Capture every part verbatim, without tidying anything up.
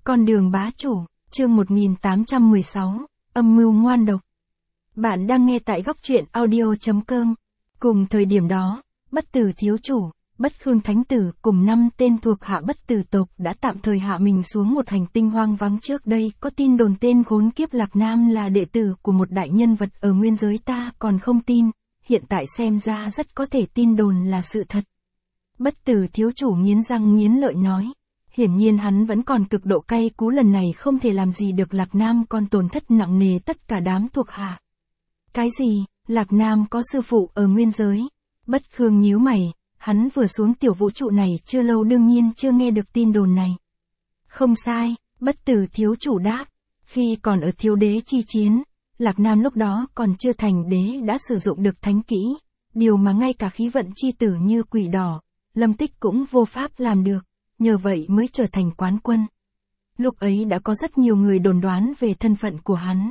Con đường bá chủ, chương một nghìn tám trăm mười sáu, âm mưu ngoan độc. Bạn đang nghe tại góc truyện audio.com. Cùng thời điểm đó, Bất Tử thiếu chủ, Bất Khương Thánh Tử cùng năm tên thuộc hạ Bất Tử tộc đã tạm thời hạ mình xuống một hành tinh hoang vắng. Trước đây có tin đồn tên khốn kiếp Lạc Nam là đệ tử của một đại nhân vật ở nguyên giới, ta còn không tin, hiện tại xem ra rất có thể tin đồn là sự thật. Bất Tử thiếu chủ nghiến răng nghiến lợi nói. Hiển nhiên hắn vẫn còn cực độ cay cú, lần này không thể làm gì được Lạc Nam, còn tổn thất nặng nề tất cả đám thuộc hạ. Cái gì, Lạc Nam có sư phụ ở nguyên giới? Bất Khương nhíu mày, hắn vừa xuống tiểu vũ trụ này chưa lâu, đương nhiên chưa nghe được tin đồn này. Không sai, Bất Tử thiếu chủ đáp, khi còn ở Thiếu Đế chi chiến, Lạc Nam lúc đó còn chưa thành đế đã sử dụng được thánh kỹ, điều mà ngay cả khí vận chi tử như Quỷ Đỏ, Lâm Tích cũng vô pháp làm được. Nhờ vậy mới trở thành quán quân. Lúc ấy đã có rất nhiều người đồn đoán về thân phận của hắn.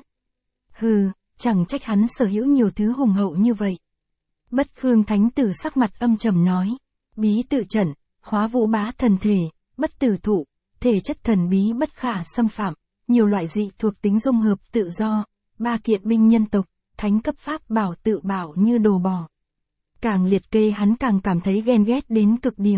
Hừ, chẳng trách hắn sở hữu nhiều thứ hùng hậu như vậy. Bất Khương Thánh Tử sắc mặt âm trầm nói. Bí tự trận, hóa vũ bá thần thể, bất tử thụ, thể chất thần bí bất khả xâm phạm, nhiều loại dị thuộc tính dung hợp tự do, ba kiện binh nhân tộc, thánh cấp pháp bảo tự bảo như đồ bò. Càng liệt kê hắn càng cảm thấy ghen ghét đến cực điểm.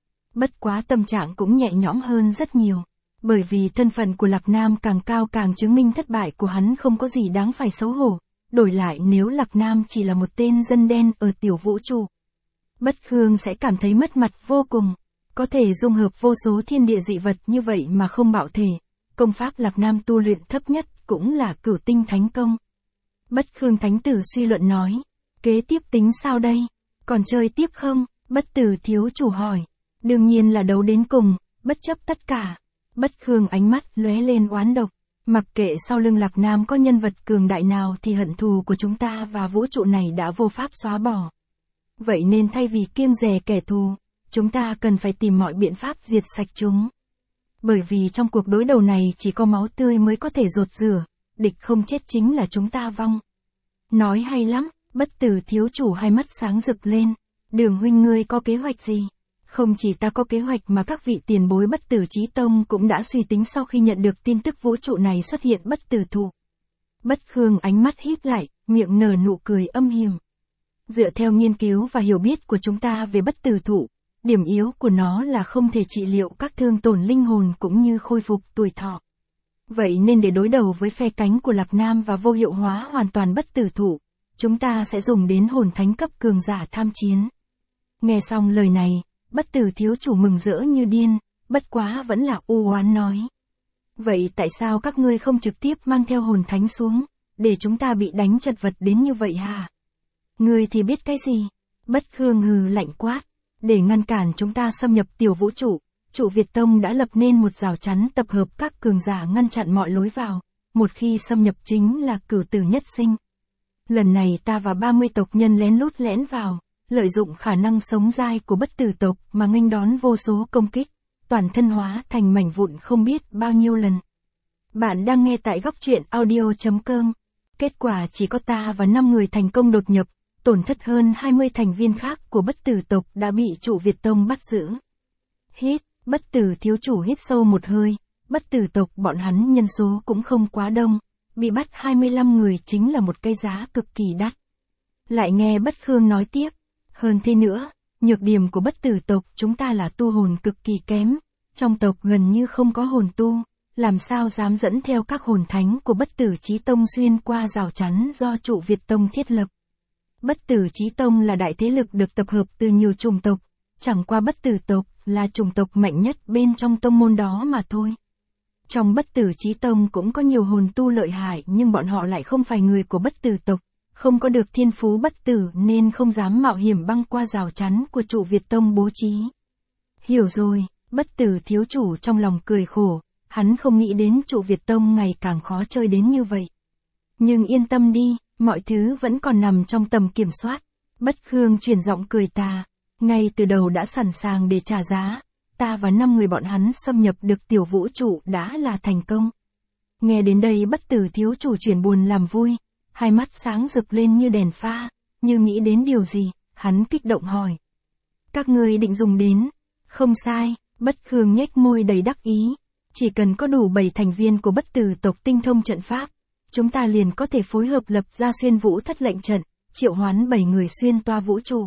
Bất quá tâm trạng cũng nhẹ nhõm hơn rất nhiều, bởi vì thân phận của Lạc Nam càng cao càng chứng minh thất bại của hắn không có gì đáng phải xấu hổ. Đổi lại nếu Lạc Nam chỉ là một tên dân đen ở tiểu vũ trụ, Bất Khương sẽ cảm thấy mất mặt vô cùng. Có thể dung hợp vô số thiên địa dị vật như vậy mà không bạo thể, công pháp Lạc Nam tu luyện thấp nhất cũng là Cửu Tinh Thánh Công. Bất Khương Thánh Tử suy luận nói, kế tiếp tính sao đây, còn chơi tiếp không? Bất Tử thiếu chủ hỏi. Đương nhiên là đấu đến cùng, bất chấp tất cả. Bất Khương ánh mắt lóe lên oán độc. Mặc kệ sau lưng Lạc Nam có nhân vật cường đại nào thì hận thù của chúng ta và vũ trụ này đã vô pháp xóa bỏ. Vậy nên thay vì kiêng dè kẻ thù, chúng ta cần phải tìm mọi biện pháp diệt sạch chúng. Bởi vì trong cuộc đối đầu này chỉ có máu tươi mới có thể rột rửa, địch không chết chính là chúng ta vong. Nói hay lắm, Bất Tử thiếu chủ hai mắt sáng rực lên. Đường huynh ngươi có kế hoạch gì? Không chỉ ta có kế hoạch mà các vị tiền bối Bất Tử Chí Tông cũng đã suy tính sau khi nhận được tin tức vũ trụ này xuất hiện bất tử thụ. Bất Khương ánh mắt híp lại, miệng nở nụ cười âm hiểm. Dựa theo nghiên cứu và hiểu biết của chúng ta về bất tử thụ, điểm yếu của nó là không thể trị liệu các thương tổn linh hồn cũng như khôi phục tuổi thọ. Vậy nên để đối đầu với phe cánh của Lạc Nam và vô hiệu hóa hoàn toàn bất tử thụ, chúng ta sẽ dùng đến hồn thánh cấp cường giả tham chiến. Nghe xong lời này, Bất Tử thiếu chủ mừng rỡ như điên, bất quá vẫn là u oán nói. Vậy tại sao các ngươi không trực tiếp mang theo hồn thánh xuống, để chúng ta bị đánh chật vật đến như vậy hả? Ngươi thì biết cái gì? Bất Khương hừ lạnh quát. Để ngăn cản chúng ta xâm nhập tiểu vũ trụ, Trụ Việt Tông đã lập nên một rào chắn tập hợp các cường giả ngăn chặn mọi lối vào, một khi xâm nhập chính là cửu tử nhất sinh. Lần này ta và ba mươi tộc nhân lén lút lẻn vào, lợi dụng khả năng sống dai của bất tử tộc mà nghênh đón vô số công kích, toàn thân hóa thành mảnh vụn không biết bao nhiêu lần. Bạn đang nghe tại góc truyện audio.com. Kết quả chỉ có ta và năm người thành công đột nhập, tổn thất hơn hai mươi thành viên khác của bất tử tộc đã bị Trụ Việt Tông bắt giữ. Hít, Bất Tử thiếu chủ hít sâu một hơi, bất tử tộc bọn hắn nhân số cũng không quá đông, bị bắt hai mươi lăm người chính là một cái giá cực kỳ đắt. Lại nghe Bất Khương nói tiếp. Hơn thế nữa, nhược điểm của bất tử tộc chúng ta là tu hồn cực kỳ kém, trong tộc gần như không có hồn tu, làm sao dám dẫn theo các hồn thánh của Bất Tử Chí Tông xuyên qua rào chắn do Trụ Việt Tông thiết lập. Bất Tử Chí Tông là đại thế lực được tập hợp từ nhiều chủng tộc, chẳng qua bất tử tộc là chủng tộc mạnh nhất bên trong tông môn đó mà thôi. Trong Bất Tử Chí Tông cũng có nhiều hồn tu lợi hại nhưng bọn họ lại không phải người của bất tử tộc. Không có được thiên phú bất tử nên không dám mạo hiểm băng qua rào chắn của Trụ Việt Tông bố trí. Hiểu rồi, Bất Tử thiếu chủ trong lòng cười khổ, hắn không nghĩ đến Trụ Việt Tông ngày càng khó chơi đến như vậy. Nhưng yên tâm đi, mọi thứ vẫn còn nằm trong tầm kiểm soát. Bất Khương chuyển giọng cười tà, ngay từ đầu đã sẵn sàng để trả giá, ta và năm người bọn hắn xâm nhập được tiểu vũ trụ đã là thành công. Nghe đến đây Bất Tử thiếu chủ chuyển buồn làm vui. Hai mắt sáng rực lên như đèn pha, như nghĩ đến điều gì, hắn kích động hỏi. Các ngươi định dùng đến? Không sai, Bất Khương nhếch môi đầy đắc ý. Chỉ cần có đủ bảy thành viên của bất tử tộc tinh thông trận pháp, chúng ta liền có thể phối hợp lập ra xuyên vũ thất lệnh trận, triệu hoán bảy người xuyên toa vũ trụ.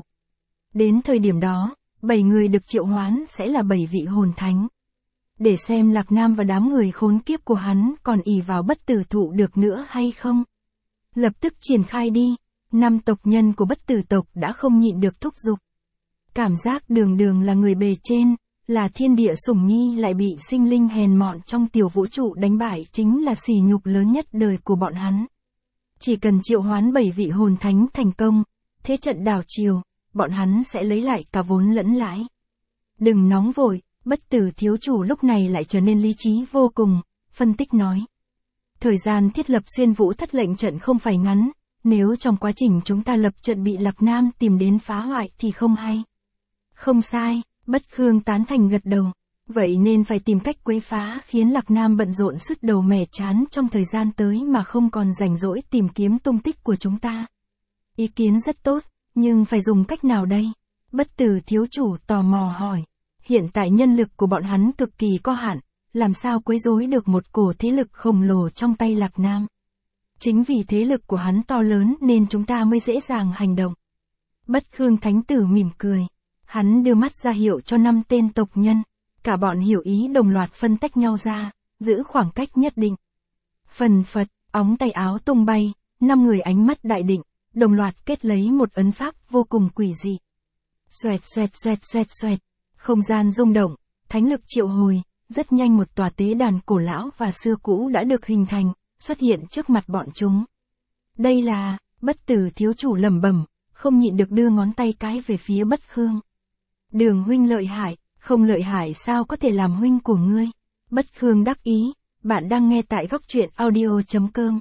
Đến thời điểm đó, bảy người được triệu hoán sẽ là bảy vị hồn thánh. Để xem Lạc Nam và đám người khốn kiếp của hắn còn ỷ vào bất tử thụ được nữa hay không. Lập tức triển khai đi, năm tộc nhân của bất tử tộc đã không nhịn được thúc giục. Cảm giác đường đường là người bề trên, là thiên địa sủng nhi lại bị sinh linh hèn mọn trong tiểu vũ trụ đánh bại chính là sỉ nhục lớn nhất đời của bọn hắn. Chỉ cần triệu hoán bảy vị hồn thánh thành công, thế trận đảo chiều, bọn hắn sẽ lấy lại cả vốn lẫn lãi. Đừng nóng vội, bất tử thiếu chủ lúc này lại trở nên lý trí vô cùng, phân tích nói. Thời gian thiết lập xuyên vũ thất lệnh trận không phải ngắn, nếu trong quá trình chúng ta lập trận bị Lạc Nam tìm đến phá hoại thì không hay. Không sai, Bất Khương tán thành gật đầu. Vậy nên phải tìm cách quấy phá khiến Lạc Nam bận rộn sứt đầu mẻ chán trong thời gian tới mà không còn rảnh rỗi tìm kiếm tung tích của chúng ta. Ý kiến rất tốt, nhưng phải dùng cách nào đây? Bất tử thiếu chủ tò mò hỏi. Hiện tại nhân lực của bọn hắn cực kỳ có hạn, làm sao quấy rối được một cổ thế lực khổng lồ trong tay Lạc Nam. Chính vì thế lực của hắn to lớn nên chúng ta mới dễ dàng hành động. Bất Khương Thánh Tử mỉm cười. Hắn đưa mắt ra hiệu cho năm tên tộc nhân. Cả bọn hiểu ý đồng loạt phân tách nhau ra, giữ khoảng cách nhất định. Phần phật, óng tay áo tung bay, năm người ánh mắt đại định, đồng loạt kết lấy một ấn pháp vô cùng quỷ dị. Xoẹt xoẹt xoẹt xoẹt xoẹt, không gian rung động, thánh lực triệu hồi, rất nhanh một tòa tế đàn cổ lão và xưa cũ đã được hình thành, xuất hiện trước mặt bọn chúng. Đây là, bất tử thiếu chủ lẩm bẩm, không nhịn được đưa ngón tay cái về phía Bất Khương. Đường huynh lợi hại, không lợi hại sao có thể làm huynh của ngươi. Bất Khương đắc ý, bạn đang nghe tại góc truyện audio chấm com.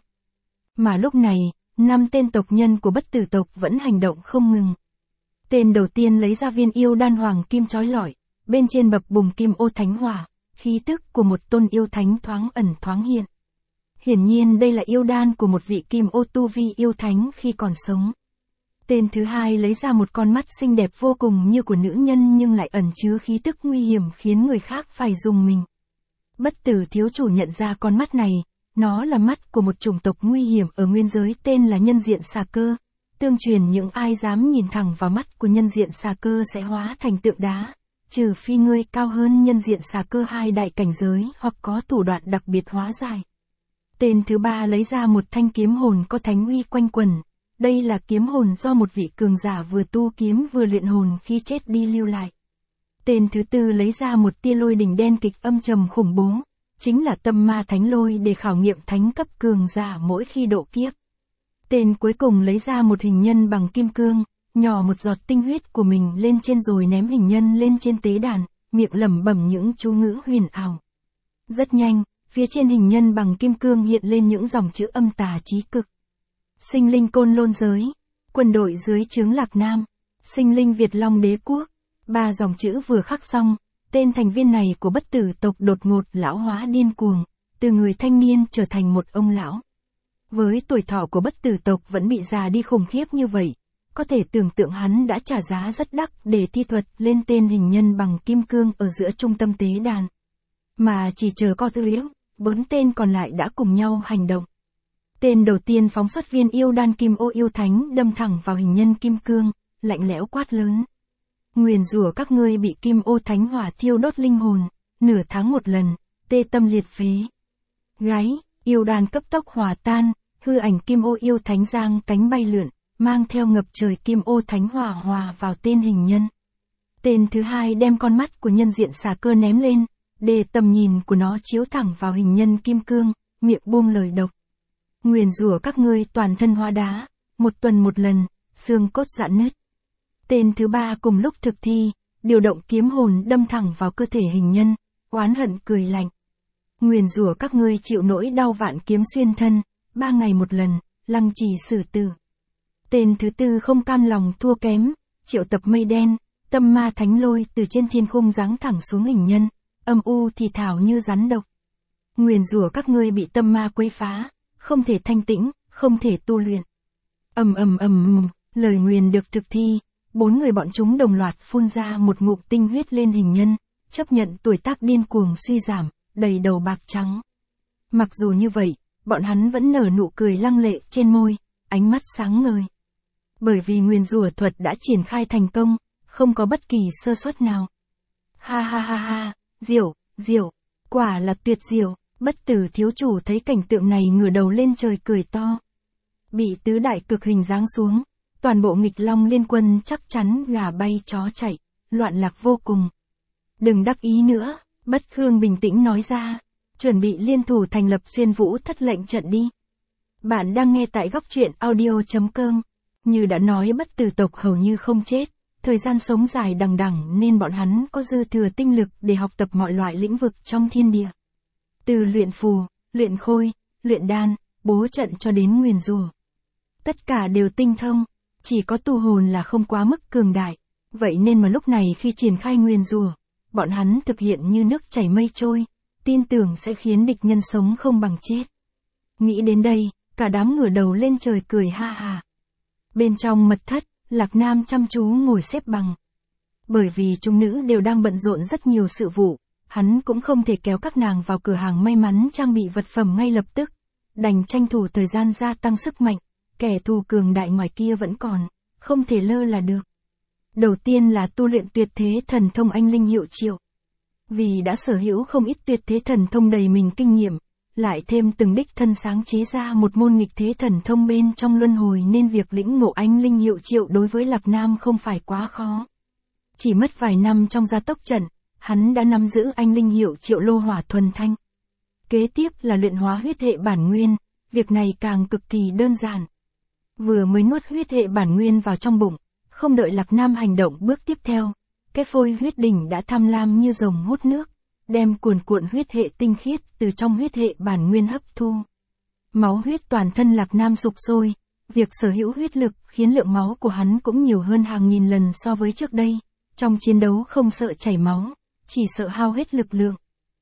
Mà lúc này, năm tên tộc nhân của bất tử tộc vẫn hành động không ngừng. Tên đầu tiên lấy ra viên yêu đan hoàng kim chói lọi, bên trên bập bùng kim ô thánh hỏa, khí tức của một tôn yêu thánh thoáng ẩn thoáng hiện. Hiển nhiên đây là yêu đan của một vị kim ô tu vi yêu thánh khi còn sống. Tên thứ hai lấy ra một con mắt xinh đẹp vô cùng như của nữ nhân nhưng lại ẩn chứa khí tức nguy hiểm khiến người khác phải rùng mình. Bất tử thiếu chủ nhận ra con mắt này, nó là mắt của một chủng tộc nguy hiểm ở nguyên giới tên là nhân diện xà cơ. Tương truyền những ai dám nhìn thẳng vào mắt của nhân diện xà cơ sẽ hóa thành tượng đá, trừ phi ngươi cao hơn nhân diện xà cơ hai đại cảnh giới hoặc có thủ đoạn đặc biệt hóa giải. Tên thứ ba lấy ra một thanh kiếm hồn có thánh uy quanh quần. Đây là kiếm hồn do một vị cường giả vừa tu kiếm vừa luyện hồn khi chết đi lưu lại. Tên thứ tư lấy ra một tia lôi đỉnh đen kịch âm trầm khủng bố, chính là tâm ma thánh lôi để khảo nghiệm thánh cấp cường giả mỗi khi độ kiếp. Tên cuối cùng lấy ra một hình nhân bằng kim cương, nhỏ một giọt tinh huyết của mình lên trên rồi ném hình nhân lên trên tế đàn, miệng lẩm bẩm những chú ngữ huyền ảo. Rất nhanh, phía trên hình nhân bằng kim cương hiện lên những dòng chữ âm tà chí cực. Sinh linh Côn Lôn giới, quân đội dưới trướng Lạc Nam, sinh linh Việt Long đế quốc. Ba dòng chữ vừa khắc xong, tên thành viên này của bất tử tộc đột ngột lão hóa điên cuồng, từ người thanh niên trở thành một ông lão. Với tuổi thọ của bất tử tộc vẫn bị già đi khủng khiếp như vậy, có thể tưởng tượng hắn đã trả giá rất đắt để thi thuật lên tên hình nhân bằng kim cương ở giữa trung tâm tế đàn. Mà chỉ chờ co tư yếu, bốn tên còn lại đã cùng nhau hành động. Tên đầu tiên phóng xuất viên yêu đan kim ô yêu thánh đâm thẳng vào hình nhân kim cương, lạnh lẽo quát lớn. Nguyền rủa các ngươi bị kim ô thánh hỏa thiêu đốt linh hồn, nửa tháng một lần, tê tâm liệt phế. Gáy, yêu đan cấp tốc hòa tan, hư ảnh kim ô yêu thánh giang cánh bay lượn, mang theo ngập trời kim ô thánh hỏa hòa vào tên hình nhân. Tên thứ hai đem con mắt của nhân diện xà cơ ném lên, để tầm nhìn của nó chiếu thẳng vào hình nhân kim cương, miệng buông lời độc. Nguyền rủa các ngươi toàn thân hóa đá, một tuần một lần, xương cốt rạn nứt. Tên thứ ba cùng lúc thực thi, điều động kiếm hồn đâm thẳng vào cơ thể hình nhân, oán hận cười lạnh. Nguyền rủa các ngươi chịu nỗi đau vạn kiếm xuyên thân, ba ngày một lần, lăng trì xử tử. Tên thứ tư không cam lòng thua kém, triệu tập mây đen, tâm ma thánh lôi từ trên thiên khung giáng thẳng xuống hình nhân, âm u thì thảo như rắn độc. Nguyền rủa các ngươi bị tâm ma quấy phá, không thể thanh tĩnh, không thể tu luyện. Ầm ầm ầm, lời nguyền được thực thi, bốn người bọn chúng đồng loạt phun ra một ngụm tinh huyết lên hình nhân, chấp nhận tuổi tác điên cuồng suy giảm, đầy đầu bạc trắng. Mặc dù như vậy, bọn hắn vẫn nở nụ cười lăng lệ trên môi, ánh mắt sáng ngời. Bởi vì nguyền rủa thuật đã triển khai thành công, không có bất kỳ sơ suất nào. Ha ha ha ha, diệu, diệu, quả là tuyệt diệu. Bất tử thiếu chủ thấy cảnh tượng này ngửa đầu lên trời cười to. Bị tứ đại cực hình giáng xuống, toàn bộ nghịch long liên quân chắc chắn gà bay chó chạy, loạn lạc vô cùng. Đừng đắc ý nữa, Bất Khương bình tĩnh nói ra, chuẩn bị liên thủ thành lập xuyên vũ thất lệnh trận đi. Bạn đang nghe tại góc truyện audio.com. Như đã nói bất tử tộc hầu như không chết, thời gian sống dài đằng đẵng nên bọn hắn có dư thừa tinh lực để học tập mọi loại lĩnh vực trong thiên địa. Từ luyện phù, luyện khôi, luyện đan, bố trận cho đến nguyền rủa. Tất cả đều tinh thông, chỉ có tu hồn là không quá mức cường đại. Vậy nên mà lúc này khi triển khai nguyền rủa, bọn hắn thực hiện như nước chảy mây trôi, tin tưởng sẽ khiến địch nhân sống không bằng chết. Nghĩ đến đây, cả đám ngửa đầu lên trời cười ha ha. Bên trong mật thất, Lạc Nam chăm chú ngồi xếp bằng. Bởi vì chúng nữ đều đang bận rộn rất nhiều sự vụ, hắn cũng không thể kéo các nàng vào cửa hàng may mắn trang bị vật phẩm ngay lập tức, đành tranh thủ thời gian gia tăng sức mạnh, kẻ thù cường đại ngoài kia vẫn còn, không thể lơ là được. Đầu tiên là tu luyện tuyệt thế thần thông anh linh hiệu triệu. Vì đã sở hữu không ít tuyệt thế thần thông đầy mình kinh nghiệm, lại thêm từng đích thân sáng chế ra một môn nghịch thế thần thông bên trong luân hồi nên việc lĩnh ngộ anh linh hiệu triệu đối với Lạc Nam không phải quá khó. Chỉ mất vài năm trong gia tốc trận, hắn đã nắm giữ anh linh hiệu triệu lô hỏa thuần thanh. Kế tiếp là luyện hóa huyết hệ bản nguyên, việc này càng cực kỳ đơn giản. Vừa mới nuốt huyết hệ bản nguyên vào trong bụng, không đợi Lạc Nam hành động bước tiếp theo, cái phôi huyết đỉnh đã tham lam như rồng hút nước, đem cuồn cuộn huyết hệ tinh khiết từ trong huyết hệ bản nguyên hấp thu. Máu huyết toàn thân Lạc Nam sục sôi, việc sở hữu huyết lực khiến lượng máu của hắn cũng nhiều hơn hàng nghìn lần so với trước đây, trong chiến đấu không sợ chảy máu, chỉ sợ hao hết lực lượng.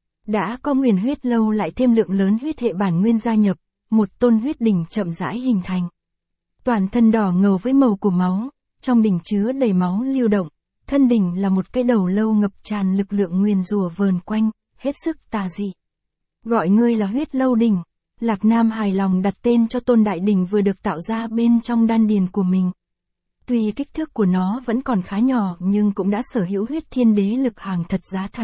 Đã có nguyền huyết lâu lại thêm lượng lớn huyết hệ bản nguyên gia nhập, một tôn huyết đỉnh chậm rãi hình thành. Toàn thân đỏ ngầu với màu của máu, trong đỉnh chứa đầy máu lưu động, thân đỉnh là một cái đầu lâu ngập tràn lực lượng nguyền rủa vờn quanh, hết sức tà dị. Gọi ngươi là huyết lâu đỉnh, Lạc Nam hài lòng đặt tên cho tôn đại đỉnh vừa được tạo ra bên trong đan điền của mình. Tuy kích thước của nó vẫn còn khá nhỏ nhưng cũng đã sở hữu huyết thiên đế lực hàng thật giá thật.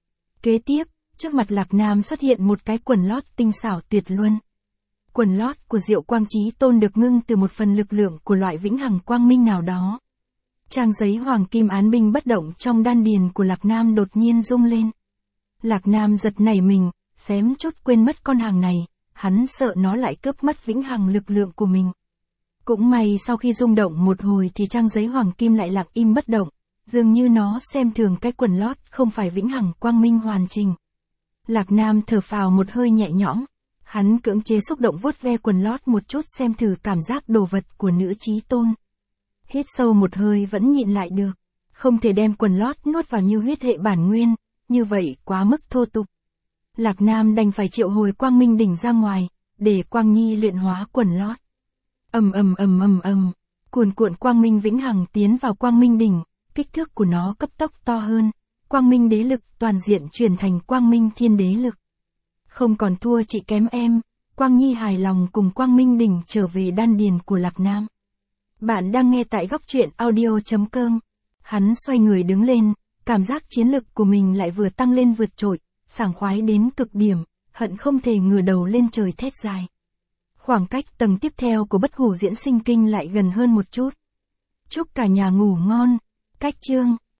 Kế tiếp, trước mặt Lạc Nam xuất hiện một cái quần lót tinh xảo tuyệt luân. Quần lót của Diệu Quang Chí Tôn được ngưng từ một phần lực lượng của loại vĩnh hằng quang minh nào đó. Trang giấy hoàng kim án binh bất động trong đan điền của Lạc Nam đột nhiên rung lên. Lạc Nam giật nảy mình, xém chút quên mất con hàng này, hắn sợ nó lại cướp mất vĩnh hằng lực lượng của mình. Cũng may sau khi rung động một hồi thì trang giấy hoàng kim lại lặng im bất động, dường như nó xem thường cái quần lót không phải vĩnh hằng quang minh hoàn chỉnh. Lạc Nam thở phào một hơi nhẹ nhõm, hắn cưỡng chế xúc động vuốt ve quần lót một chút xem thử cảm giác đồ vật của nữ chí tôn. Hít sâu một hơi vẫn nhịn lại được, không thể đem quần lót nuốt vào như huyết hệ bản nguyên, như vậy quá mức thô tục. Lạc Nam đành phải triệu hồi quang minh đỉnh ra ngoài, để Quang Nhi luyện hóa quần lót. Ầm ầm ầm ầm ầm, cuồn cuộn quang minh vĩnh hằng tiến vào quang minh đỉnh, kích thước của nó cấp tốc to hơn, quang minh đế lực toàn diện chuyển thành quang minh thiên đế lực. Không còn thua chị kém em, Quang Nhi hài lòng cùng quang minh đỉnh trở về đan điền của Lạc Nam. Bạn đang nghe tại góc truyện audio.com. Hắn xoay người đứng lên, cảm giác chiến lực của mình lại vừa tăng lên vượt trội, sảng khoái đến cực điểm, hận không thể ngửa đầu lên trời thét dài. Khoảng cách tầng tiếp theo của bất hủ diễn sinh kinh lại gần hơn một chút. Chúc cả nhà ngủ ngon. Cách chương